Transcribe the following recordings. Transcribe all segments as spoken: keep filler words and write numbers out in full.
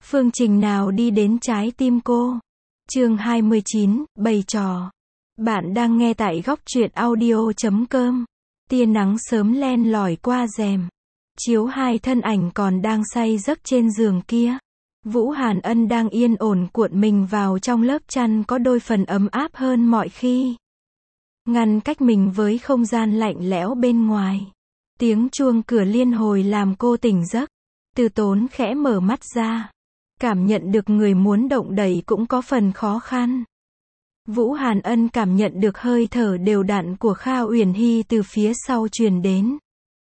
phương trình nào đi đến trái tim cô. Chương hai mươi chín, bày trò. Bạn đang nghe tại góc truyện audio chấm com. Tia nắng sớm len lỏi qua rèm, chiếu hai thân ảnh còn đang say giấc trên giường kia. Vũ Hàn Ân đang yên ổn cuộn mình vào trong lớp chăn có đôi phần ấm áp hơn mọi khi, ngăn cách mình với không gian lạnh lẽo bên ngoài. Tiếng chuông cửa liên hồi làm cô tỉnh giấc. Từ Tốn khẽ mở mắt ra, cảm nhận được người muốn động đẩy cũng có phần khó khăn. Vũ Hàn Ân cảm nhận được hơi thở đều đặn của Kha Uyển Hy từ phía sau truyền đến.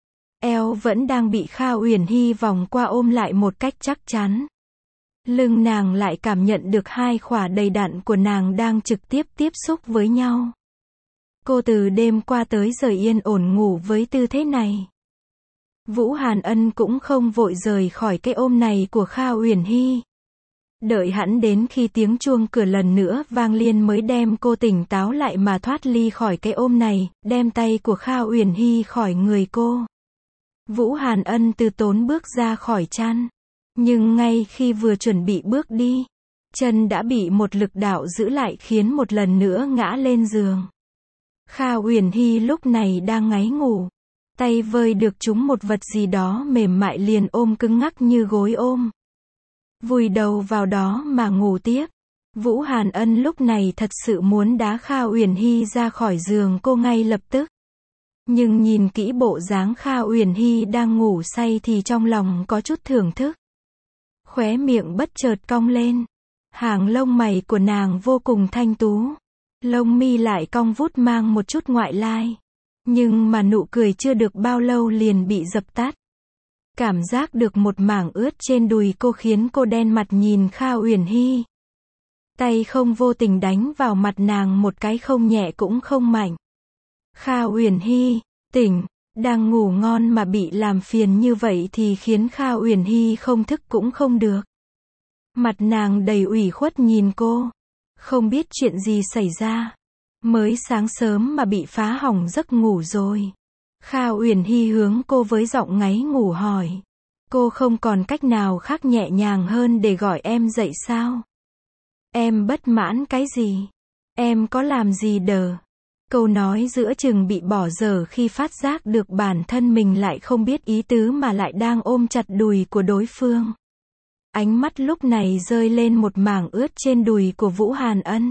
Eo vẫn đang bị Kha Uyển Hy vòng qua ôm lại một cách chắc chắn. Lưng nàng lại cảm nhận được hai khỏa đầy đặn của nàng đang trực tiếp tiếp xúc với nhau. Cô từ đêm qua tới giờ yên ổn ngủ với tư thế này. Vũ Hàn Ân cũng không vội rời khỏi cái ôm này của Kha Uyển Hy. Đợi hẳn đến khi tiếng chuông cửa lần nữa vang lên mới đem cô tỉnh táo lại mà thoát ly khỏi cái ôm này, đem tay của Kha Uyển Hy khỏi người cô. Vũ Hàn Ân từ tốn bước ra khỏi chăn. Nhưng ngay khi vừa chuẩn bị bước đi, chân đã bị một lực đạo giữ lại khiến một lần nữa ngã lên giường. Kha Uyển Hy lúc này đang ngáy ngủ. Tay vơi được trúng một vật gì đó mềm mại liền ôm cứng ngắc như gối ôm. Vùi đầu vào đó mà ngủ tiếp. Vũ Hàn Ân lúc này thật sự muốn đá Kha Uyển Hy ra khỏi giường cô ngay lập tức. Nhưng nhìn kỹ bộ dáng Kha Uyển Hy đang ngủ say thì trong lòng có chút thưởng thức. Khóe miệng bất chợt cong lên. Hàng lông mày của nàng vô cùng thanh tú. Lông mi lại cong vút mang một chút ngoại lai. Nhưng mà nụ cười chưa được bao lâu liền bị dập tắt. Cảm giác được một mảng ướt trên đùi cô khiến cô đen mặt nhìn Kha Uyển Hy. Tay không vô tình đánh vào mặt nàng một cái không nhẹ cũng không mạnh. Kha Uyển Hy, tỉnh, đang ngủ ngon mà bị làm phiền như vậy thì khiến Kha Uyển Hy không thức cũng không được. Mặt nàng đầy ủy khuất nhìn cô. Không biết chuyện gì xảy ra. Mới sáng sớm mà bị phá hỏng giấc ngủ rồi. Kha Uyển Hy hướng cô với giọng ngáy ngủ hỏi. Cô không còn cách nào khác nhẹ nhàng hơn để gọi em dậy sao? Em bất mãn cái gì? Em có làm gì đờ? Câu nói giữa chừng bị bỏ dở khi phát giác được bản thân mình lại không biết ý tứ mà lại đang ôm chặt đùi của đối phương. Ánh mắt lúc này rơi lên một mảng ướt trên đùi của Vũ Hàn Ân.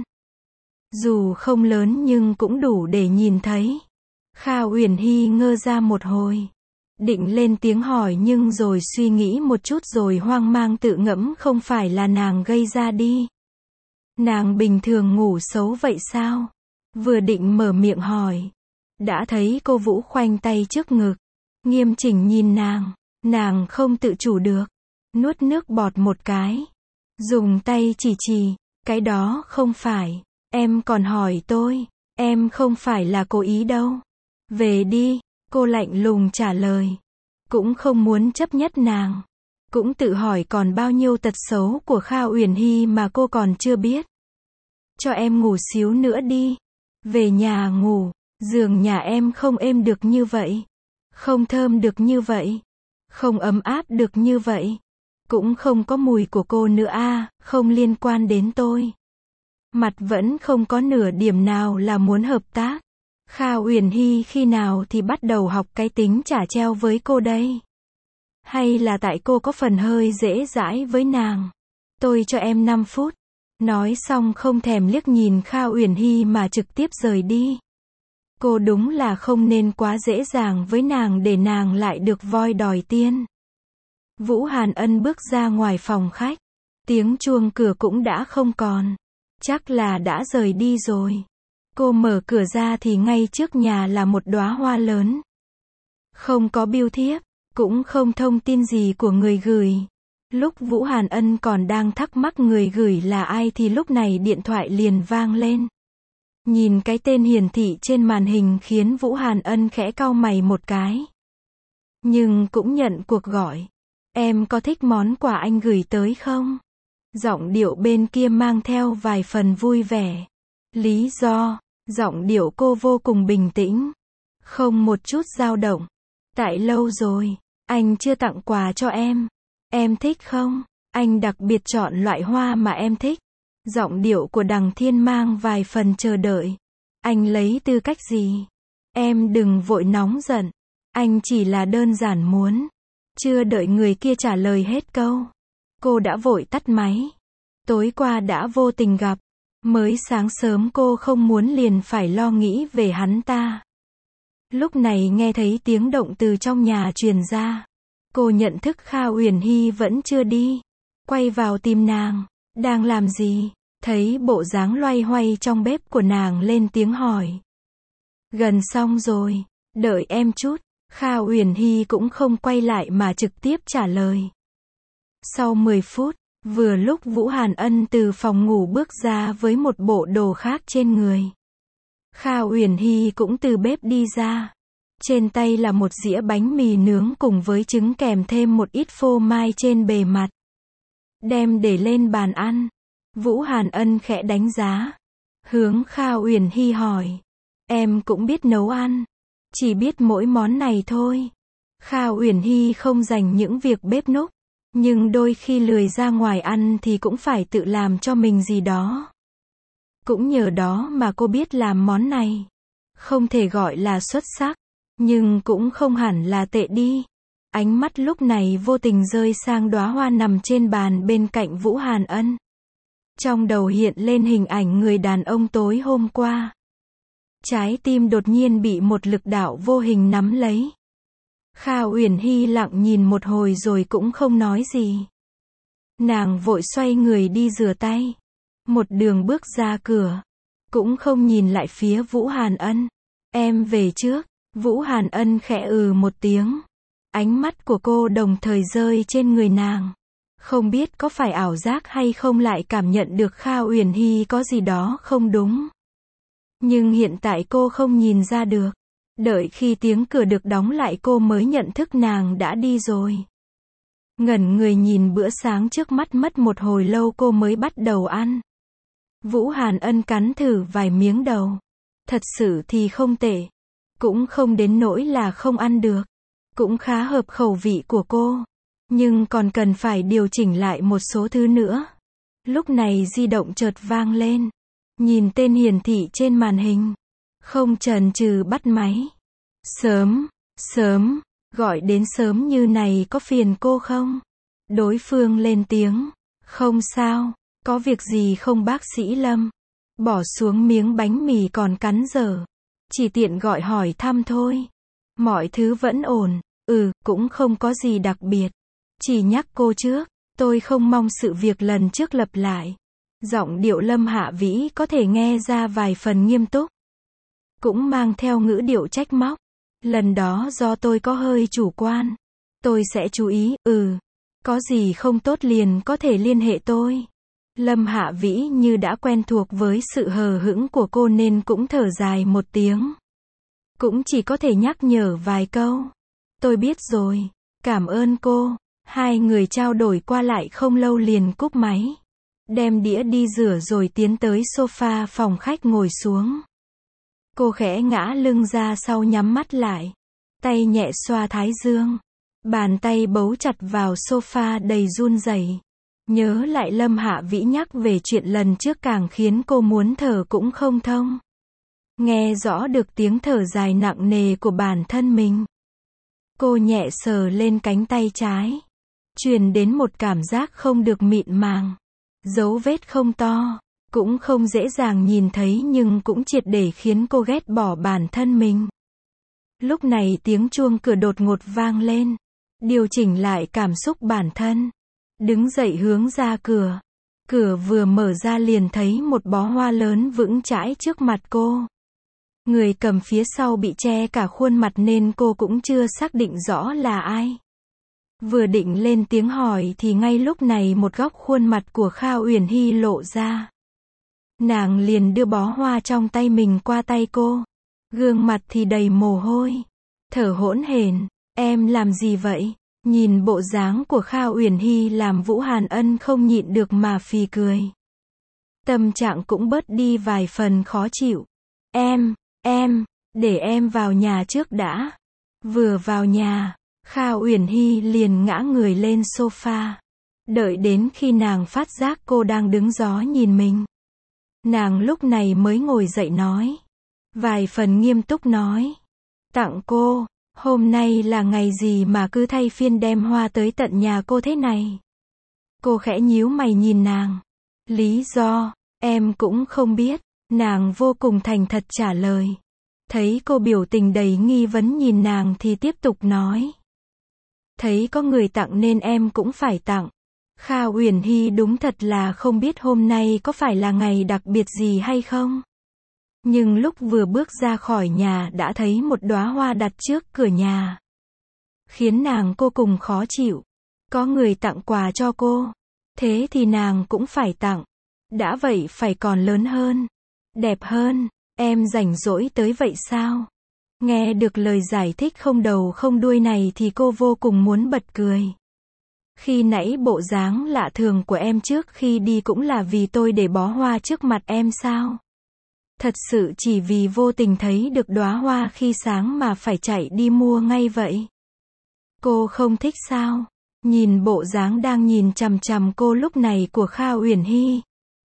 Dù không lớn nhưng cũng đủ để nhìn thấy. Kha Uyển Hy ngơ ra một hồi. Định lên tiếng hỏi nhưng rồi suy nghĩ một chút rồi hoang mang tự ngẫm không phải là nàng gây ra đi. Nàng bình thường ngủ xấu vậy sao? Vừa định mở miệng hỏi. Đã thấy cô Vũ khoanh tay trước ngực. Nghiêm chỉnh nhìn nàng. Nàng không tự chủ được. Nuốt nước bọt một cái. Dùng tay chỉ chỉ. Cái đó không phải. Em còn hỏi tôi. Em không phải là cố ý đâu. Về đi. Cô lạnh lùng trả lời. Cũng không muốn chấp nhất nàng. Cũng tự hỏi còn bao nhiêu tật xấu của Kha Uyển Hy mà cô còn chưa biết. Cho em ngủ xíu nữa đi. Về nhà ngủ. Giường nhà em không êm được như vậy. Không thơm được như vậy. Không ấm áp được như vậy. Cũng không có mùi của cô nữa à, không liên quan đến tôi. Mặt vẫn không có nửa điểm nào là muốn hợp tác. Kha Uyển Hy khi nào thì bắt đầu học cái tính trả treo với cô đây? Hay là tại cô có phần hơi dễ dãi với nàng? Tôi cho em năm phút. Nói xong không thèm liếc nhìn Kha Uyển Hy mà trực tiếp rời đi. Cô đúng là không nên quá dễ dàng với nàng để nàng lại được voi đòi tiên. Vũ Hàn Ân bước ra ngoài phòng khách. Tiếng chuông cửa cũng đã không còn. Chắc là đã rời đi rồi. Cô mở cửa ra thì ngay trước nhà là một đóa hoa lớn. Không có bưu thiếp, cũng không thông tin gì của người gửi. Lúc Vũ Hàn Ân còn đang thắc mắc người gửi là ai thì lúc này điện thoại liền vang lên. Nhìn cái tên hiển thị trên màn hình khiến Vũ Hàn Ân khẽ cau mày một cái. Nhưng cũng nhận cuộc gọi. Em có thích món quà anh gửi tới không? Giọng điệu bên kia mang theo vài phần vui vẻ. Lý do, giọng điệu cô vô cùng bình tĩnh. Không một chút dao động. Tại lâu rồi, anh chưa tặng quà cho em. Em thích không? Anh đặc biệt chọn loại hoa mà em thích. Giọng điệu của Đằng Thiên mang vài phần chờ đợi. Anh lấy tư cách gì? Em đừng vội nóng giận. Anh chỉ là đơn giản muốn. Chưa đợi người kia trả lời hết câu, cô đã vội tắt máy. Tối qua đã vô tình gặp. Mới sáng sớm cô không muốn liền phải lo nghĩ về hắn ta. Lúc này nghe thấy tiếng động từ trong nhà truyền ra. Cô nhận thức Kha Uyển Hy vẫn chưa đi. Quay vào tìm nàng. Đang làm gì? Thấy bộ dáng loay hoay trong bếp của nàng lên tiếng hỏi. Gần xong rồi. Đợi em chút. Kha Uyển Hy cũng không quay lại mà trực tiếp trả lời. Sau mười phút, vừa lúc Vũ Hàn Ân từ phòng ngủ bước ra với một bộ đồ khác trên người. Kha Uyển Hy cũng từ bếp đi ra. Trên tay là một dĩa bánh mì nướng cùng với trứng kèm thêm một ít phô mai trên bề mặt. Đem để lên bàn ăn. Vũ Hàn Ân khẽ đánh giá. Hướng Kha Uyển Hy hỏi. Em cũng biết nấu ăn. Chỉ biết mỗi món này thôi. Kha Uyển Hy không dành những việc bếp núc. Nhưng đôi khi lười ra ngoài ăn thì cũng phải tự làm cho mình gì đó. Cũng nhờ đó mà cô biết làm món này. Không thể gọi là xuất sắc. Nhưng cũng không hẳn là tệ đi. Ánh mắt lúc này vô tình rơi sang đóa hoa nằm trên bàn bên cạnh Vũ Hàn Ân. Trong đầu hiện lên hình ảnh người đàn ông tối hôm qua. Trái tim đột nhiên bị một lực đạo vô hình nắm lấy. Kha Uyển Hy lặng nhìn một hồi rồi cũng không nói gì. Nàng vội xoay người đi rửa tay. Một đường bước ra cửa. Cũng không nhìn lại phía Vũ Hàn Ân. Em về trước. Vũ Hàn Ân khẽ ừ một tiếng. Ánh mắt của cô đồng thời rơi trên người nàng. Không biết có phải ảo giác hay không lại cảm nhận được Kha Uyển Hy có gì đó không đúng. Nhưng hiện tại cô không nhìn ra được. Đợi khi tiếng cửa được đóng lại cô mới nhận thức nàng đã đi rồi. Ngẩn người nhìn bữa sáng trước mắt mất một hồi lâu cô mới bắt đầu ăn. Vũ Hàn Ân cắn thử vài miếng đầu. Thật sự thì không tệ. Cũng không đến nỗi là không ăn được. Cũng khá hợp khẩu vị của cô. Nhưng còn cần phải điều chỉnh lại một số thứ nữa. Lúc này di động chợt vang lên. Nhìn tên hiển thị trên màn hình. Không chần chừ bắt máy. Sớm, sớm, gọi đến sớm như này có phiền cô không? Đối phương lên tiếng. Không sao, có việc gì không bác sĩ Lâm? Bỏ xuống miếng bánh mì còn cắn dở. Chỉ tiện gọi hỏi thăm thôi. Mọi thứ vẫn ổn. Ừ, cũng không có gì đặc biệt. Chỉ nhắc cô trước, tôi không mong sự việc lần trước lặp lại. Giọng điệu Lâm Hạ Vĩ có thể nghe ra vài phần nghiêm túc. Cũng mang theo ngữ điệu trách móc. Lần đó do tôi có hơi chủ quan. Tôi sẽ chú ý, ừ. Có gì không tốt liền có thể liên hệ tôi. Lâm Hạ Vĩ như đã quen thuộc với sự hờ hững của cô nên cũng thở dài một tiếng. Cũng chỉ có thể nhắc nhở vài câu. Tôi biết rồi. Cảm ơn cô. Hai người trao đổi qua lại không lâu liền cúp máy. Đem đĩa đi rửa rồi tiến tới sofa phòng khách ngồi xuống. Cô khẽ ngã lưng ra sau nhắm mắt lại. Tay nhẹ xoa thái dương. Bàn tay bấu chặt vào sofa đầy run rẩy. Nhớ lại Lâm Hạ Vĩ nhắc về chuyện lần trước càng khiến cô muốn thở cũng không thông. Nghe rõ được tiếng thở dài nặng nề của bản thân mình. Cô nhẹ sờ lên cánh tay trái. Truyền đến một cảm giác không được mịn màng. Dấu vết không to. Cũng không dễ dàng nhìn thấy nhưng cũng triệt để khiến cô ghét bỏ bản thân mình. Lúc này tiếng chuông cửa đột ngột vang lên. Điều chỉnh lại cảm xúc bản thân. Đứng dậy hướng ra cửa. Cửa vừa mở ra liền thấy một bó hoa lớn vững chãi trước mặt cô. Người cầm phía sau bị che cả khuôn mặt nên cô cũng chưa xác định rõ là ai. Vừa định lên tiếng hỏi thì ngay lúc này một góc khuôn mặt của Kha Uyển Hy lộ ra. Nàng liền đưa bó hoa trong tay mình qua tay cô. Gương mặt thì đầy mồ hôi. Thở hỗn hển. Em làm gì vậy? Nhìn bộ dáng của Kha Uyển Hy làm Vũ Hàn Ân không nhịn được mà phì cười. Tâm trạng cũng bớt đi vài phần khó chịu. Em, em, để em vào nhà trước đã. Vừa vào nhà, Kha Uyển Hy liền ngã người lên sofa. Đợi đến khi nàng phát giác cô đang đứng gió nhìn mình. Nàng lúc này mới ngồi dậy nói. Vài phần nghiêm túc nói. Tặng cô, hôm nay là ngày gì mà cứ thay phiên đem hoa tới tận nhà cô thế này? Cô khẽ nhíu mày nhìn nàng. Lý do, em cũng không biết. Nàng vô cùng thành thật trả lời. Thấy cô biểu tình đầy nghi vấn nhìn nàng thì tiếp tục nói. Thấy có người tặng nên em cũng phải tặng. Kha Uyển Hy đúng thật là không biết hôm nay có phải là ngày đặc biệt gì hay không. Nhưng lúc vừa bước ra khỏi nhà đã thấy một đóa hoa đặt trước cửa nhà. Khiến nàng vô cùng khó chịu. Có người tặng quà cho cô. Thế thì nàng cũng phải tặng. Đã vậy phải còn lớn hơn. Đẹp hơn. Em rảnh rỗi tới vậy sao? Nghe được lời giải thích không đầu không đuôi này thì cô vô cùng muốn bật cười. Khi nãy bộ dáng lạ thường của em trước khi đi cũng là vì tôi để bó hoa trước mặt em sao? Thật sự chỉ vì vô tình thấy được đóa hoa khi sáng mà phải chạy đi mua ngay vậy. Cô không thích sao? Nhìn bộ dáng đang nhìn chằm chằm cô lúc này của Kha Uyển Hy.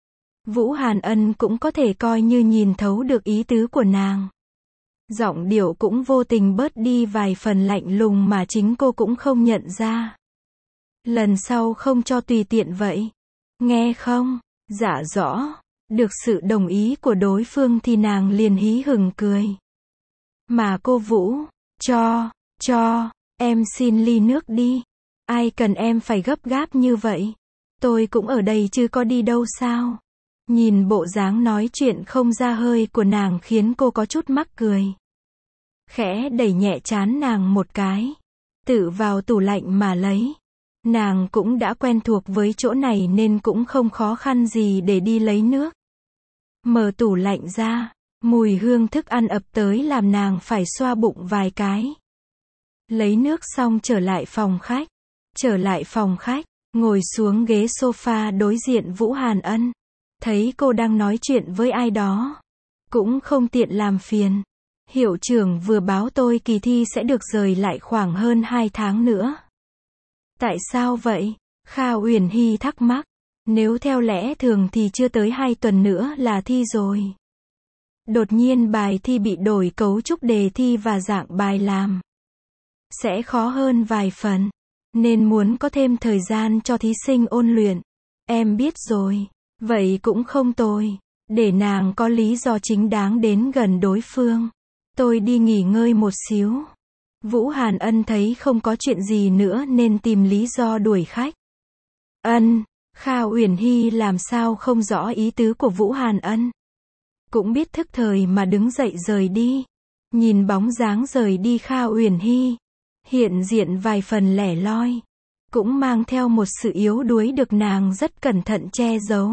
Vũ Hàn Ân cũng có thể coi như nhìn thấu được ý tứ của nàng. Giọng điệu cũng vô tình bớt đi vài phần lạnh lùng mà chính cô cũng không nhận ra. Lần sau không cho tùy tiện vậy. Nghe không? Dạ rõ. Được sự đồng ý của đối phương thì nàng liền hí hửng cười. Mà cô Vũ, cho, cho, em xin ly nước đi. Ai cần em phải gấp gáp như vậy? Tôi cũng ở đây chứ có đi đâu sao? Nhìn bộ dáng nói chuyện không ra hơi của nàng khiến cô có chút mắc cười. Khẽ đẩy nhẹ trán nàng một cái. Tự vào tủ lạnh mà lấy. Nàng cũng đã quen thuộc với chỗ này nên cũng không khó khăn gì để đi lấy nước. Mở tủ lạnh ra, mùi hương thức ăn ập tới làm nàng phải xoa bụng vài cái. Lấy nước xong trở lại phòng khách. Trở lại phòng khách, ngồi xuống ghế sofa đối diện Vũ Hàn Ân. Thấy cô đang nói chuyện với ai đó. Cũng không tiện làm phiền. Hiệu trưởng vừa báo tôi kỳ thi sẽ được rời lại khoảng hơn hai tháng nữa. Tại sao vậy? Kha Uyển Hy thắc mắc. Nếu theo lẽ thường thì chưa tới hai tuần nữa là thi rồi. Đột nhiên bài thi bị đổi cấu trúc đề thi và dạng bài làm. Sẽ khó hơn vài phần. Nên muốn có thêm thời gian cho thí sinh ôn luyện. Em biết rồi. Vậy cũng không tồi. Để nàng có lý do chính đáng đến gần đối phương. Tôi đi nghỉ ngơi một xíu. Vũ Hàn Ân thấy không có chuyện gì nữa nên tìm lý do đuổi khách. Ân, Kha Uyển Hy làm sao không rõ ý tứ của Vũ Hàn Ân. Cũng biết thức thời mà đứng dậy rời đi. Nhìn bóng dáng rời đi Kha Uyển Hy. Hiện diện vài phần lẻ loi. Cũng mang theo một sự yếu đuối được nàng rất cẩn thận che giấu.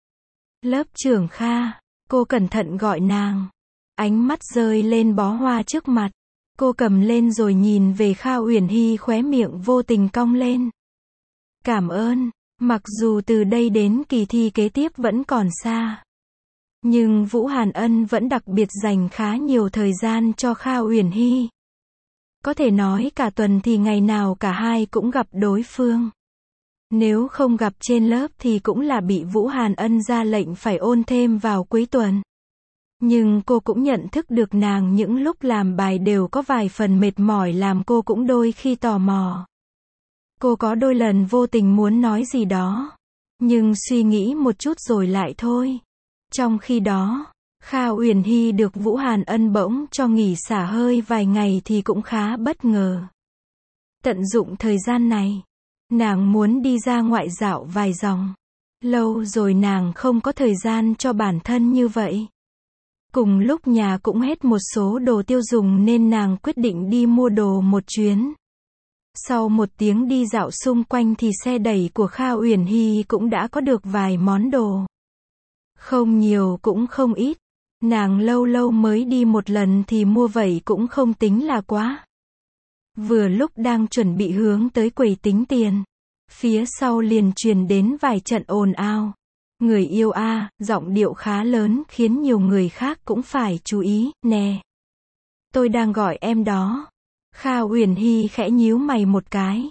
Lớp trưởng Kha, cô cẩn thận gọi nàng. Ánh mắt rơi lên bó hoa trước mặt. Cô cầm lên rồi nhìn về Kha Uyển Hy khóe miệng vô tình cong lên. Cảm ơn, mặc dù từ đây đến kỳ thi kế tiếp vẫn còn xa. Nhưng Vũ Hàn Ân vẫn đặc biệt dành khá nhiều thời gian cho Kha Uyển Hy. Có thể nói cả tuần thì ngày nào cả hai cũng gặp đối phương. Nếu không gặp trên lớp thì cũng là bị Vũ Hàn Ân ra lệnh phải ôn thêm vào cuối tuần. Nhưng cô cũng nhận thức được nàng những lúc làm bài đều có vài phần mệt mỏi làm cô cũng đôi khi tò mò. Cô có đôi lần vô tình muốn nói gì đó. Nhưng suy nghĩ một chút rồi lại thôi. Trong khi đó, Kha Uyển Hy được Vũ Hàn Ân bỗng cho nghỉ xả hơi vài ngày thì cũng khá bất ngờ. Tận dụng thời gian này, nàng muốn đi ra ngoại dạo vài vòng. Lâu rồi nàng không có thời gian cho bản thân như vậy. Cùng lúc nhà cũng hết một số đồ tiêu dùng nên nàng quyết định đi mua đồ một chuyến. Sau một tiếng đi dạo xung quanh thì xe đẩy của Kha Uyển Hy cũng đã có được vài món đồ. Không nhiều cũng không ít. Nàng lâu lâu mới đi một lần thì mua vậy cũng không tính là quá. Vừa lúc đang chuẩn bị hướng tới quầy tính tiền. Phía sau liền truyền đến vài trận ồn ào. Người yêu a, à, giọng điệu khá lớn khiến nhiều người khác cũng phải chú ý, nè. Tôi đang gọi em đó. Kha Uyển Hy khẽ nhíu mày một cái.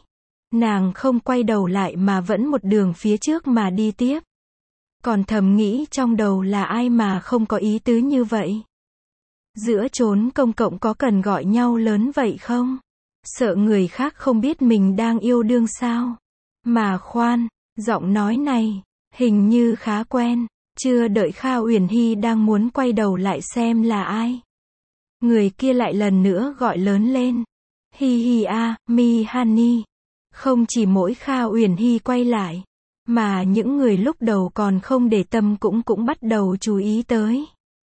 Nàng không quay đầu lại mà vẫn một đường phía trước mà đi tiếp. Còn thầm nghĩ trong đầu là ai mà không có ý tứ như vậy. Giữa chốn công cộng có cần gọi nhau lớn vậy không? Sợ người khác không biết mình đang yêu đương sao? Mà khoan, giọng nói này, hình như khá quen. Chưa đợi Kha Uyển Hy đang muốn quay đầu lại xem là ai. Người kia lại lần nữa gọi lớn lên. Hi hi a, mi Hani. Không chỉ mỗi Kha Uyển Hy quay lại, mà những người lúc đầu còn không để tâm cũng cũng bắt đầu chú ý tới.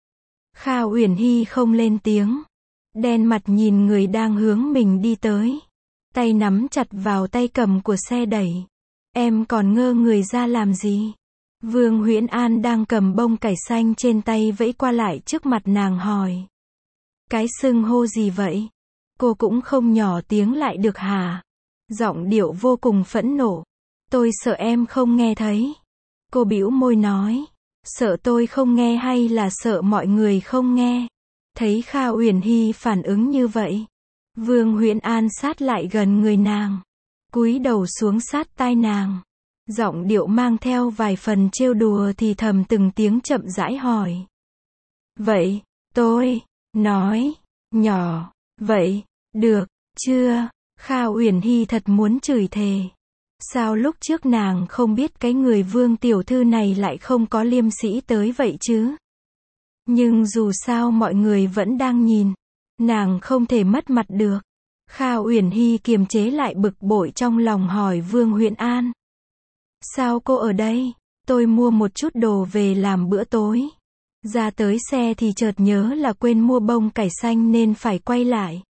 Kha Uyển Hy không lên tiếng, đen mặt nhìn người đang hướng mình đi tới, tay nắm chặt vào tay cầm của xe đẩy. Em còn ngơ người ra làm gì? Vương Huyễn An đang cầm bông cải xanh trên tay vẫy qua lại trước mặt nàng hỏi. Cái xưng hô gì vậy? Cô cũng không nhỏ tiếng lại được hả? Giọng điệu vô cùng phẫn nộ. Tôi sợ em không nghe thấy. Cô bĩu môi nói. Sợ tôi không nghe hay là sợ mọi người không nghe? Thấy Kha Uyển Hy phản ứng như vậy, Vương Huyễn An sát lại gần người nàng, cúi đầu xuống sát tai nàng. Giọng điệu mang theo vài phần trêu đùa thì thầm từng tiếng chậm rãi hỏi. Vậy, tôi, nói, nhỏ, vậy, được, chưa? Kha Uyển Hy thật muốn chửi thề. Sao lúc trước nàng không biết cái người Vương tiểu thư này lại không có liêm sĩ tới vậy chứ? Nhưng dù sao mọi người vẫn đang nhìn, nàng không thể mất mặt được. Kha Uyển Hy kiềm chế lại bực bội trong lòng hỏi Vương Huyễn An. Sao cô ở đây? Tôi mua một chút đồ về làm bữa tối. Ra tới xe thì chợt nhớ là quên mua bông cải xanh nên phải quay lại.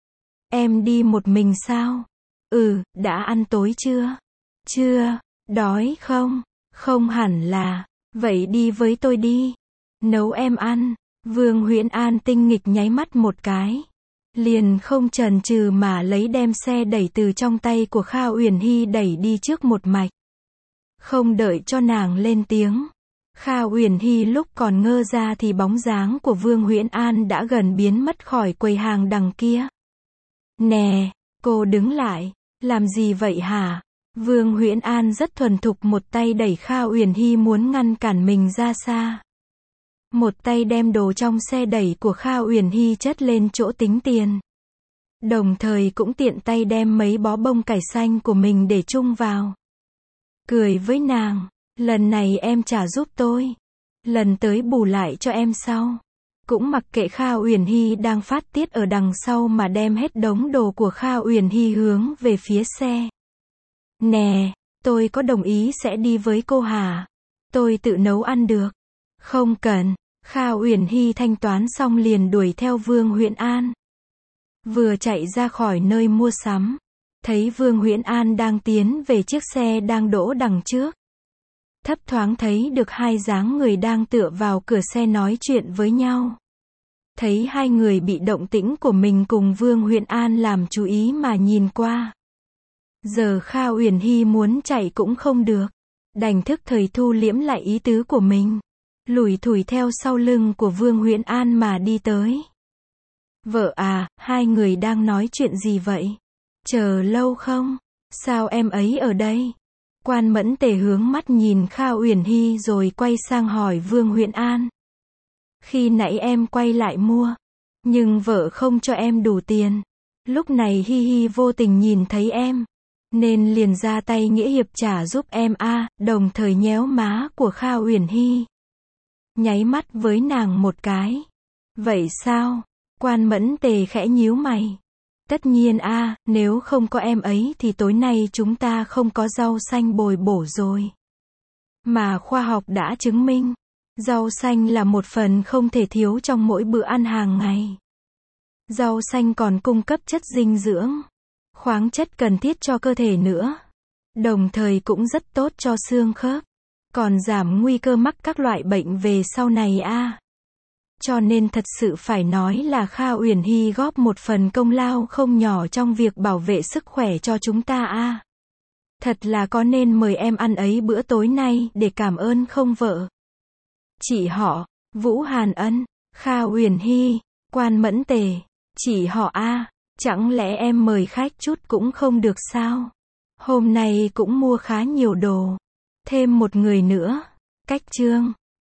Em đi một mình sao? Ừ, đã ăn tối chưa? Chưa, đói không? Không hẳn là, vậy đi với tôi đi. Nấu em ăn. Vương Huyễn An tinh nghịch nháy mắt một cái. Liền không chần chừ mà lấy đem xe đẩy từ trong tay của Kha Uyển Hy đẩy đi trước một mạch. Không đợi cho nàng lên tiếng. Kha Uyển Hy lúc còn ngơ ra thì bóng dáng của Vương Huyễn An đã gần biến mất khỏi quầy hàng đằng kia. Nè, cô đứng lại, làm gì vậy hả? Vương Huyễn An rất thuần thục một tay đẩy Kha Uyển Hy muốn ngăn cản mình ra xa. Một tay đem đồ trong xe đẩy của Kha Uyển Hy chất lên chỗ tính tiền. Đồng thời cũng tiện tay đem mấy bó bông cải xanh của mình để chung vào. Cười với nàng, lần này em trả giúp tôi. Lần tới bù lại cho em sau. Cũng mặc kệ Kha Uyển Hy đang phát tiết ở đằng sau mà đem hết đống đồ của Kha Uyển Hy hướng về phía xe. Nè, tôi có đồng ý sẽ đi với cô hả? Tôi tự nấu ăn được. Không cần. Kha Uyển Hy thanh toán xong liền đuổi theo Vương Huyễn An. Vừa chạy ra khỏi nơi mua sắm, thấy Vương Huyễn An đang tiến về chiếc xe đang đỗ đằng trước. Thấp thoáng thấy được hai dáng người đang tựa vào cửa xe nói chuyện với nhau. Thấy hai người bị động tĩnh của mình cùng Vương Huyễn An làm chú ý mà nhìn qua. Giờ Kha Uyển Hy muốn chạy cũng không được, đành thức thời thu liễm lại ý tứ của mình, lủi thủi theo sau lưng của Vương Huyễn An mà đi tới. Vợ à, hai người đang nói chuyện gì vậy? Chờ lâu không? Sao em ấy ở đây? Quan Mẫn Tề hướng mắt nhìn Kha Uyển Hy rồi quay sang hỏi Vương Huyễn An. Khi nãy em quay lại mua, nhưng vợ không cho em đủ tiền. Lúc này Hi Hi vô tình nhìn thấy em, nên liền ra tay nghĩa hiệp trả giúp em a, à, đồng thời nhéo má của Kha Uyển Hy. Nháy mắt với nàng một cái. Vậy sao? Quan Mẫn Tề khẽ nhíu mày. Tất nhiên a, à, nếu không có em ấy thì tối nay chúng ta không có rau xanh bồi bổ rồi. Mà khoa học đã chứng minh, rau xanh là một phần không thể thiếu trong mỗi bữa ăn hàng ngày. Rau xanh còn cung cấp chất dinh dưỡng, khoáng chất cần thiết cho cơ thể nữa. Đồng thời cũng rất tốt cho xương khớp, còn giảm nguy cơ mắc các loại bệnh về sau này a. À. Cho nên thật sự phải nói là Kha Uyển Hy góp một phần công lao không nhỏ trong việc bảo vệ sức khỏe cho chúng ta a. À. Thật là có nên mời em ăn ấy bữa tối nay để cảm ơn không vợ? Chị họ, Vũ Hàn Ân, Kha Uyển Hy, Quan Mẫn Tề, chị họ a, à, chẳng lẽ em mời khách chút cũng không được sao? Hôm nay cũng mua khá nhiều đồ. Thêm một người nữa. Cách chương.